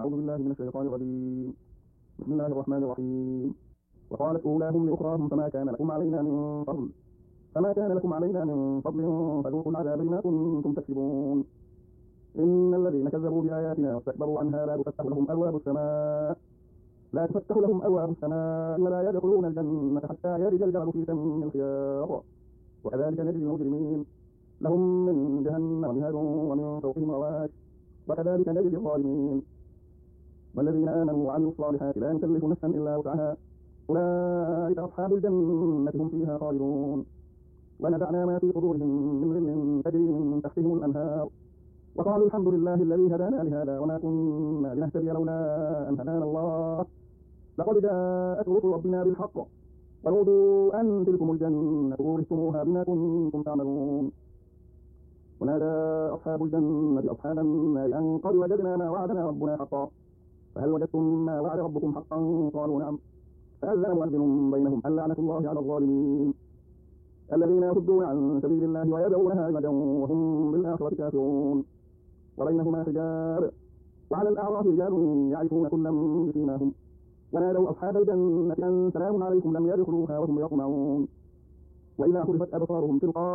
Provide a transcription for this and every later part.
أعوذ بالله من الشيطان الرجيم. بسم الله الرحمن الرحيم. وقالت أولاهم لأخراهم فما كان لكم علينا من فضل فذوقوا العذاب بما كنتم تكسبون. إن الذين كذبوا بآياتنا واستكبروا عنها لا تفتح لهم أبواب السماء ولا يدخلون الجنة حتى يلج الجمل في سم الخياط، وكذلك نجزي المجرمين. لهم من جهنم مهاد ومن فوقهم غواش، وكذلك نجزي الظالمين. والذين آمنوا وعملوا الصالحات لا نكلف نفسا إلا وسعها أولئك أصحاب الجنة هم فيها خالدون. ونزعنا ما في صدورهم من غل تجري من تحتهم الأنهار وقالوا الحمد لله الذي هدانا لهذا وما كنا لنهتدي لولا أن هدانا الله لقد جاءت رسل ربنا بالحق ونودوا أن تلكم الجنة أورثتموها بما كنتم تعملون. ونادى أصحاب الجنة أصحاب النار أن قد وجدنا ما وعدنا ربنا حقا فهل وجدتم ما وعد ربكم حقا قالوا نعم فأذن مؤذن بينهم أن لعنة الله على الظالمين الذين يصدون عن سبيل الله ويبغونها عوجا وهم بالآخرة كافرون. وبينهما حجاب وعلى الأعراف رجال يعرفون كلا بسيماهم ونادوا أصحاب الجنة أن سلام عليكم لم يدخلوها وهم يطمعون. وإذا صرفت أبصارهم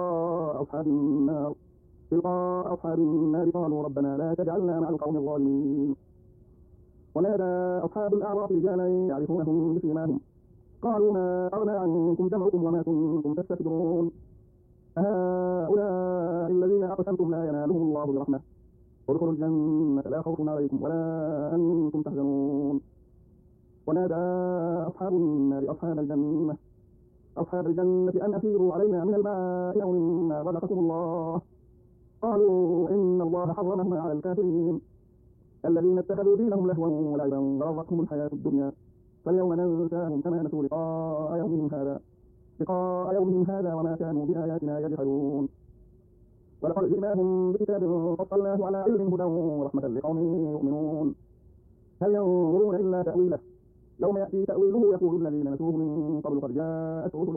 تلقاء أصحاب النار قالوا ربنا لا تجعلنا مع القوم الظالمين. ونادى أصحاب الأعراف رجالا يعرفونهم بسيماهم قالوا ما أغنى عنكم جمعكم وما كنتم تستكبرون هؤلاء الذين أقسمتم لا ينالهم الله برحمة ادخلوا الجنة لا خوف عليكم ولا أنتم تحزنون. ونادى أصحاب النار أصحاب الجنة أن أفيضوا علينا من الماء أو مما رزقكم الله قالوا إن الله حرمهما على الكافرين الذين اتخذوا دينهم لهوا ولعبا وغرتهم الحياة الدنيا فاليوم ننساهم كما نسوا لقاء يومهم هذا وما كانوا بآياتنا يجحدون. ولقد جئناهم بكتاب فصلناه على علم هدى ورحمة لقوم يؤمنون. هل ينظرون إلا تأويله يوم يأتي تأويله يقول الذين نسوه من قبل قد جاءت رسل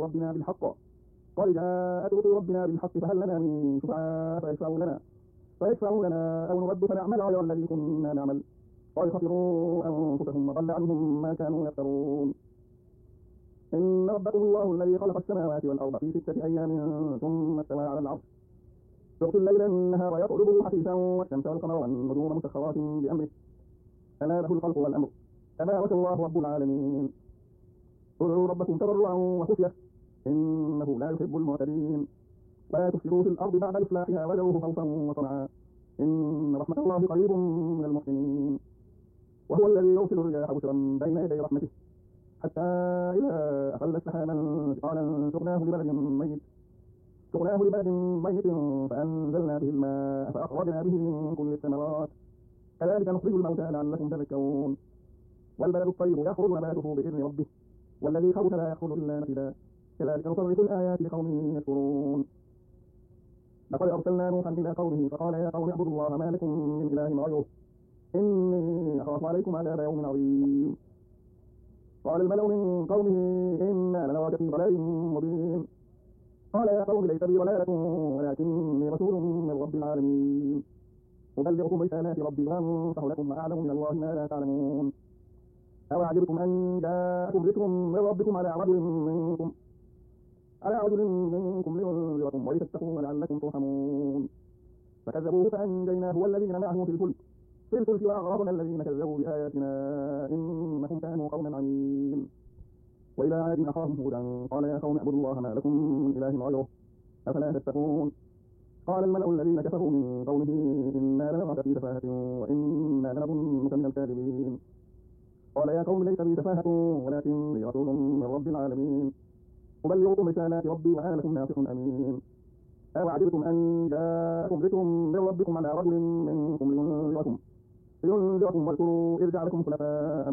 ربنا بالحق فهل لنا من شفعاء فيشفعوا لنا أو نرد فنعمل غير الذي كنا نعمل قد خسروا أنفسهم وضل عنهم ما كانوا يفترون. إن ربكم الله الذي خلق السماوات والأرض في 6 أيام ثم استوى على العرش يغشي الليل النهار يطلبه حثيثا والشمس والقمر والنجوم مسخرات بأمره ألا له الخلق والأمر تبارك الله رب العالمين. ادعوا ربكم تضرعا وخفية إنه لا يحب المعتدين ولا تفسدوا في الأرض بعد إصلاحها وادعوه خوفا وطمعا إن رحمة الله قريب من المحسنين. وهو الذي يرسل الرياح بشرا بين يدي رحمته حتى إذا أخذت سحابا ثقالا سقناه لبلد ميت فأنزلنا به الماء فأخرجنا به من كل الثمرات كذلك نخرج الموتى لعلكم تذكرون. والبلد الطيب يخرج نباته بإذن ربه والذي خبث لا يخرج إلا نكدا كذلك نصرف الآيات لقوم يشكرون. لقد أرسلنا نوحا إلى قومه فقال يا قوم اعبدوا الله ما لكم من إله غيره إني أخاف عليكم عذاب يوم عظيم. قال الملأ من قومه إنا لنراك في ضلال مبين قال يا قوم ليس بي ضلالة ولكني رسول من رب العالمين أبلغكم رسالات ربي وأنصح لكم وأعلم من الله ما لا تعلمون. أوعجبتم أن جاءكم ذكر من ربكم على عدل منكم لينذركم ولتتقوا ولعلكم ترحمون. فكذبوه فأنجيناه والذين معه في الفلك وأغرقنا الذين كذبوا بآياتنا إنهم كانوا قوما عمين. وإلى عاد أخاهم هودا قال يا قوم اعبدوا الله ما لكم من إله غيره أفلا تتقون. قال الملأ الذين كفروا من قومه إنا لنراك في سفاهة وإنا لنظنك من الكاذبين قال يا قوم ليس بي سفاهة ولكني رسول من رب العالمين أبلغكم رسالات ربي وأنا لكم ناصح أمين. أوعجبتم أن جاءكم ذكر من ربكم على رجل منكم لينذركم واذكروا إذ جعلكم خلفاء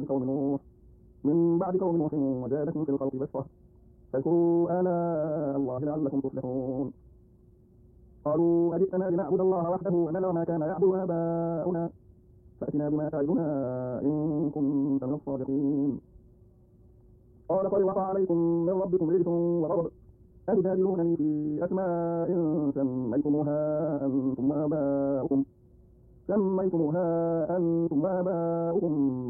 من بعد قوم نوح وزادكم في الخلق بسطة فاذكروا آلاء الله لعلكم تفلحون. قالوا أجئتنا لنعبد الله وحده ونذر ما كان يعبد آباؤنا فأتنا بما تعدنا إن كنت من الصادقين. قال قد وقع عليكم من ربكم رجس وغضب أتجادلونني في أسماء سميتموها أنتم وآباؤكم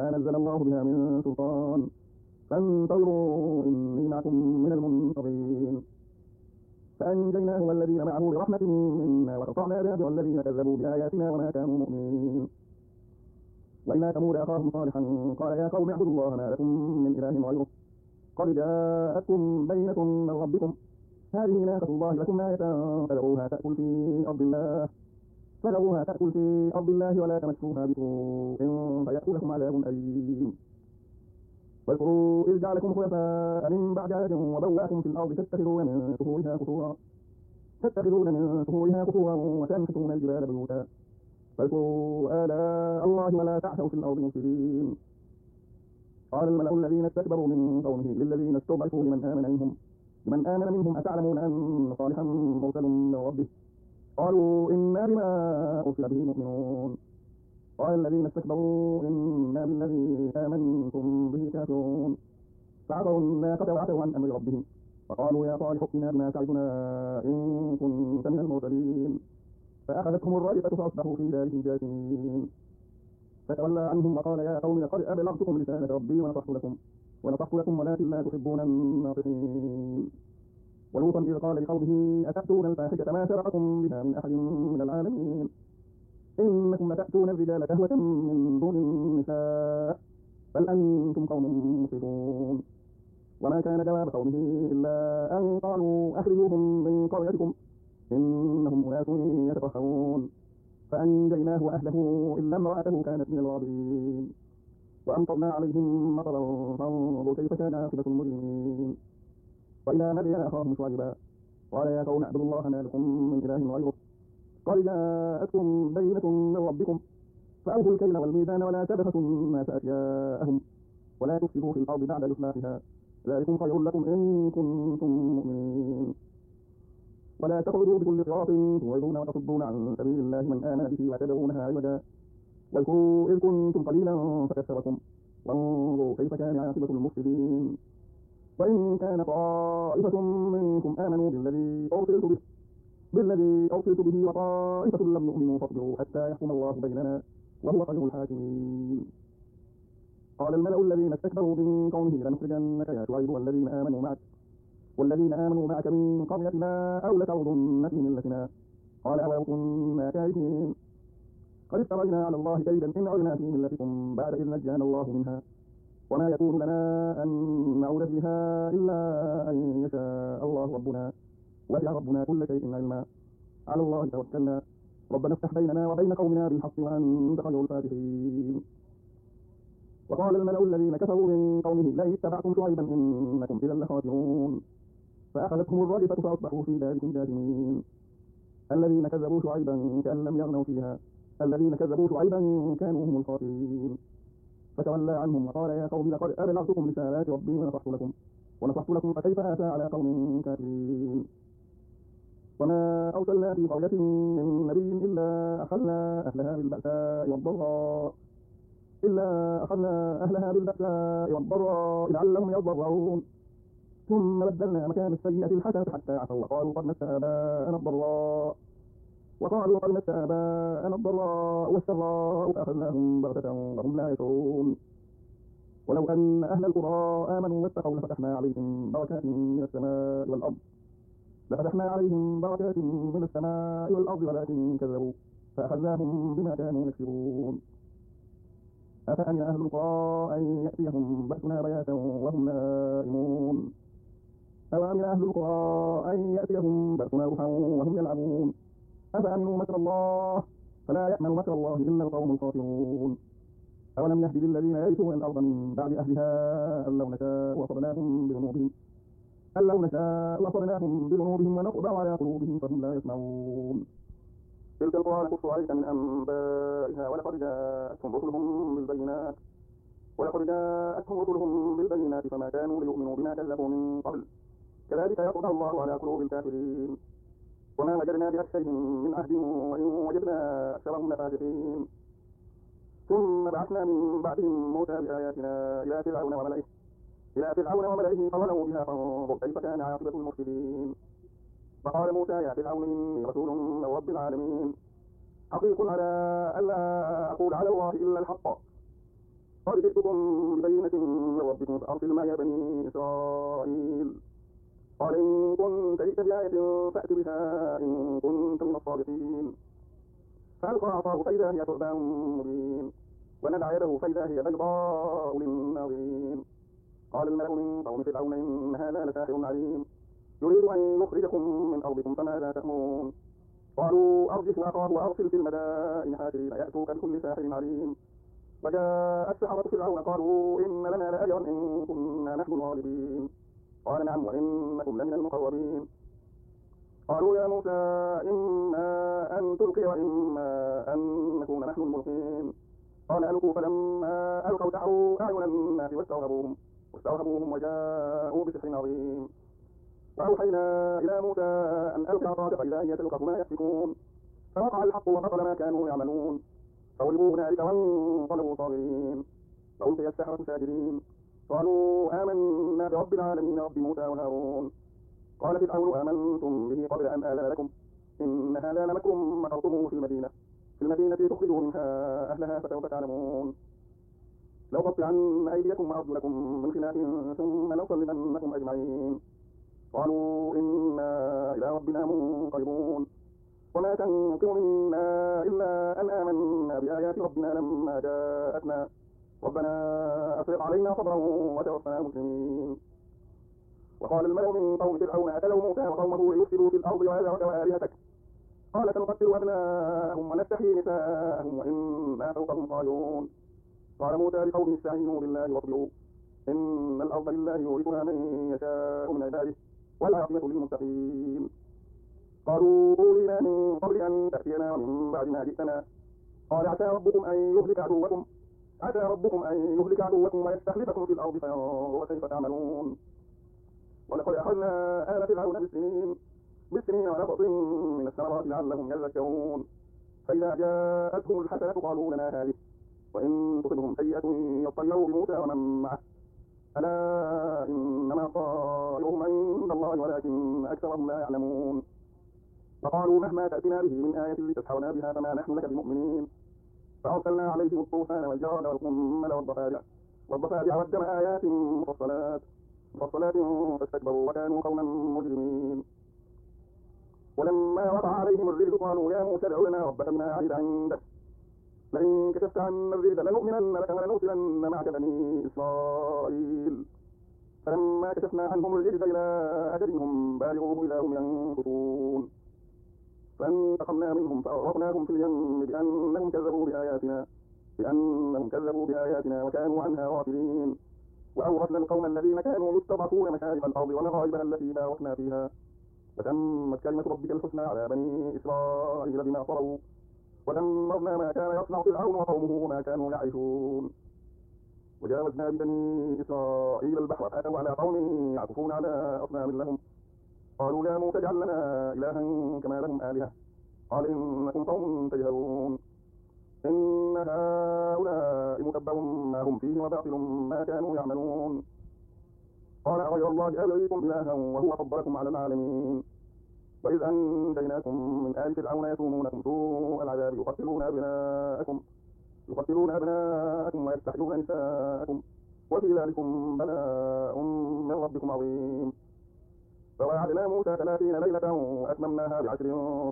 ما نزل الله بها من سلطان فانتظروا إني معكم من المنتظرين. فأنجيناه والذين معه برحمة منا وقطعنا دابر الذين كذبوا بآياتنا وما كانوا مؤمنين. وإلى ثمود أخاهم صالحا قال يا قوم اعبدوا الله ما لكم من إله غيره قد جاءتكم بينة من ربكم هذه ناقة الله لكم آية فذروها تأكل في أرض الله ولا تمسوها بسوء فيأكلكم عذاب أليم. واذكروا إذ جعلكم خلفاء من بعد عاد وبوأكم في الأرض تتخذون من سهولها قصورا وتنحتون الجبال بيوتا فاذكروا آلاء الله ولا تعثوا في الأرض مفسدين. قال الملأ الذين استكبروا من قومه للذين استضعفوا لمن آمن منهم أتعلمون أن صالحا مرسل من ربه قالوا إنا بما أرسل به مؤمنون. قال الذين استكبروا إنا بالذي آمنتم به كافرون. فعصوا الناقة وعتوا عن أمر ربهم فقالوا يا صالح ائتنا بما تعدنا إن كنت من المرسلين. فأخذتهم الرجفة فأصبحوا في دارهم جاثمين. فتولى عنهم وقال يا قوم لقد أبلغتكم رسالة ربي ونصحت لكم ولكن لا تحبون الناصحين. ولوطا إذ قال لقومه أتأتون الفاحشة ما سبقكم بها من أحد من العالمين إنكم لتأتون الرجال شهوة من دون النساء بل أنتم قوم مسرفون. وما كان جواب قومه إلا أن قالوا أخرجوهم من قريتكم إنهم أناس يتطهرون. فأنجيناه وأهله إلا امرأته كانت من الغابرين. وأمطرنا عليهم مطرا فانظر كيف كان عاقبة المجرمين. وإلى مدين أخاهم شعيبا قال يا قوم اعبدوا الله ما لكم من إله غيره قد جاءتكم بينة من ربكم فأوفوا الكيل والميزان ولا تبخسوا الناس أشياءهم ولا تفسدوا في الأرض بعد إصلاحها ذلكم خير لكم إن كنتم مؤمنين. ولا تقعدوا بكل صراط توعدون وتصدون عن سبيل الله من آمن به وتبغونها عوجا واذكروا إذ كنتم قليلا فكثركم وانظروا كيف كان عاقبة المفسدين. وإن كان طائفة منكم آمنوا بالذي أرسلت به وطائفة لم يؤمنوا فاصبروا حتى يحكم الله بيننا وهو خير الحاكمين. قال الملأ الذين استكبروا من قومه لنخرجنك يا شعيب والذين آمنوا معك من قريتنا أو لتعودن في ملتنا قال أولو كنا كارهين قد افترينا على الله كيدا إن عدنا في ملتكم بعد إذ نجانا الله منها وما يكون لنا أن نعود فيها إلا أن يشاء الله ربنا وسع ربنا كل شيء علما على الله توكلنا ربنا افتح بيننا وبين قومنا بالحق وأنت خير الفاتحين. وقال الملأ الذين كفروا من قومه لئن اتبعتم شعيبا إنكم إذا لخاسرون. فأخذتهم الرجفة فأصبحوا في دارهم جاثمين. الذين كذبوا شعيبا كأن لم يغنوا فيها الذين كذبوا شعيبا كانوا هم الخاسرين. فتولى عنهم وقال يا قوم لقد أبلغتكم رسالات ربي ونصحت لكم فكيف آسى على قوم كافرين. وما أرسلنا في قرية من نبي إلا أخذنا أهلها بالبأساء والضراء لعلهم يضرعون ثم بدلنا مكان السيئة الحسنة حتى عفوا وقالوا قد مس آباءنا الضراء والسراء فأخذناهم بغتة وهم لا يشعرون. ولو أن أهل القرى آمنوا واتقوا لفتحنا عليهم بركات من السماء والأرض ولكن كذبوا فأخذناهم بما كانوا يكسبون. أفأمن أهل القرى أن يأتيهم بأسنا بياتا وهم نائمون أوامن أهل القرى أن يأتيهم بأسنا ضحى وهم يلعبون أفأمنوا مكر الله فلا يأمن مكر الله إلا القوم الخاسرون. أولم يهد للذين يرثون الأرض من بعد أهلها أن لو نشاء وأصبناهم بذنوبهم ونطبع على قلوبهم فهم لا يسمعون. تلك القرى نقص عليك من أنبائها ولقد جاءتهم رسلهم بالبينات فما كانوا ليؤمنوا بما كذبوا من قبل كذلك يطبع الله على قلوب الكافرين. وما وجدنا بأكثرهم من عهد وإن وجدنا أكثرهم لفاسقين. ثم بعثنا من بعدهم موسى بآياتنا إلى فرعون وملئه فظلموا بها فانظر كيف كان عاقبة المفسدين. فقال موسى يا فرعون إني رسول من رب العالمين حقيق على ألا أقول على الله إلا الحق قد جئتكم ببينة من ربكم فأرسل معي بني إسرائيل. قال إن كنت جئت بآية فأت بها إن كنت من الصادقين. فألقى عصاه فإذا هي ثعبان مبين ونزع يده فإذا هي بيضاء للناظرين. قال الملأ من قوم فرعون إن هذا لساحر عليم يريد أن يخرجكم من أرضكم فماذا تأمرون. قالوا أرجه وأخاه وأرسل في المدائن حاشرين يأتوك بكل ساحر عليم. وجاء السحرة فرعون قالوا إن لنا لأجرا إن كنا نحن الغالبين. قال نعم وإنكم لمن المقربين. قالوا يا موسى إما أن تلقي وإما أن نكون نحن الملقين. قال ألقوا فلما ألقوا سحروا أعين الناس واسترهبوهم وجاءوا بسحر عظيم. وأوحينا إلى موسى أن ألق عصاك فإذا هي تلقف ما يأفكون. فوقع الحق وبطل ما كانوا يعملون فغلبوا هنالك وانقلبوا صاغرين. فألقي السحرة ساجدين قالوا آمنا برب العالمين رب موسى وهارون. قال فرعون آمنتم به قبل أن آذن لكم إن هذا لمكر مكرتموه في المدينة تخرجوا منها أهلها فسوف تعلمون. لأقطعن أيديكم وأرجلكم من خلاف ثم لأصلبنكم أجمعين. قالوا إنا إلى ربنا منقلبون. وما تنقم منا إلا أن آمنا بآيات ربنا لما جاءتنا ربنا أفرغ علينا صبرا وتوفنا مسلمين. وقال الملأ من قوم فرعون أتلوا موسى وقومه ليفسدوا في الأرض ويذرك وآلهتك قال سنقتل أبناءهم ونستحيي نساءهم وإنا فوقهم قاهرون. قال موسى لقومه استعينوا بالله واصبروا إن الأرض لله يورثها من يشاء من عباده والعاقبة للمتقين. قالوا أوذينا من قبل أن تأتينا ومن بعد ما جئتنا. قال عسى ربكم أن يهلك عدوكم ويستخلفكم في الأرض فينظر كيف تعملون. ولقد أخذنا آل فرعون بالسنين ونقص من الثمرات لعلهم يذكرون. فإذا جاءتهم الحسنة قالوا لنا هذه وإن تصبهم سيئة يطيروا بموسى ومن معه ألا إنما طائرهم عند الله ولكن أكثرهم لا يعلمون. فقالوا مهما تأتنا به من آية لتسحرنا بها فما نحن لك بمؤمنين. فأرسلنا عليهم الطوفان والجراد والقمل والضفادع والدم آيات مفصلات فاستكبروا وكانوا قوما مجرمين. ولما وقع عليهم الرجز قالوا يا موسى ادع لنا ربك بما عهد عندك لئن كشفت عنا الرجز لنؤمنن لك ولنرسلن معك بني إسرائيل. فلما كشفنا عنهم الرجز إلى أجل هم بالغوه إذا هم ينكثون. فانتقمنا منهم فأغرقناهم في اليم بأنهم كذبوا بآياتنا وكانوا عنها غافلين. وأورثنا القوم الذين كانوا يستضعفون مشارق الأرض ومغاربها التي باركنا فيها وتمت كلمة ربك الحسنى على بني إسرائيل بما صبروا ودمرنا ما كان يصنع فرعون وقومه وما كانوا يعرشون. وجاوزنا ببني إسرائيل البحر فأتوا على قوم يعكفون على أصنام لهم قالوا يا موسى اجعل لنا إلها كما لهم آلهة قال إنكم قوم تجهلون. إن هؤلاء متبر ما هم فيه وباطل ما كانوا يعملون. قال غير الله أبغيكم إلها وهو فضلكم على العالمين. وإذ أنجيناكم من آل فرعون يسومونكم سوء العذاب يقتلون أبناءكم ويستحيون نساءكم وفي ذلكم بلاء من ربكم عظيم. فوعدنا موسى 30 ليلة وأتممناها ب10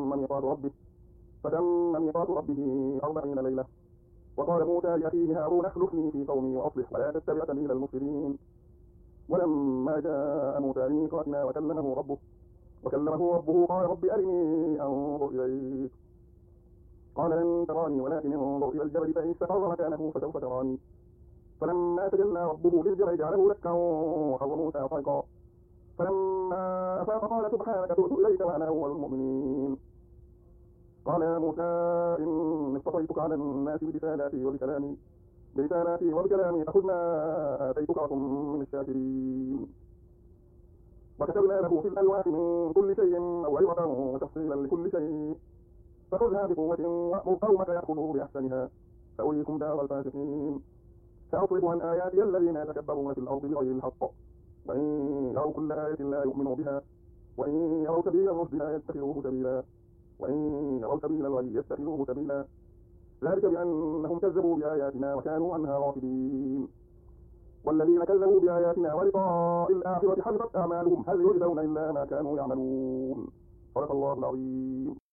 فتم ميقات ربه 40 ليلة. وقال موسى لأخيه هارون اخلفني في قومي وأصلح ولا تتبع سبيل المفسدين. ولما جاء موسى لميقاتنا وكلمه ربه قال رب أرني أنظر إليك قال لن تراني ولكن انظر إلى الجبل فإن استقر مكانه فسوف تراني. فلما تجلى ربه للجبل جعله دكا وخر موسى صعقا. فلما أفاق قال سبحانك تبت إليك وأنا أول المؤمنين. قال يا موسى إني اصطفيتك على الناس برسالاتي وبكلامي فخذ ما آتيتك وكن من الشاكرين. وكتبنا له في الألواح من كل شيء موعظة وتفصيلا لكل شيء فخذها بقوة وأمر قومك يأخذوا بأحسنها سأريكم دار الفاسقين. سأصرف عن آياتي الذين يتكبرون في الأرض بغير الحق وإن يروا كل آية لا يؤمنوا بها وإن يروا سبيل الرشد لا يتخذوه سبيلا وإن يروا سبيل الغي يتخذوه سبيلا ذلك بأنهم كذبوا بآياتنا وكانوا عنها غافلين. والذين كذبوا بآياتنا ولقاء الآخرة حبطت أعمالهم هل يجزون إلا ما كانوا يعملون. صدق الله العظيم.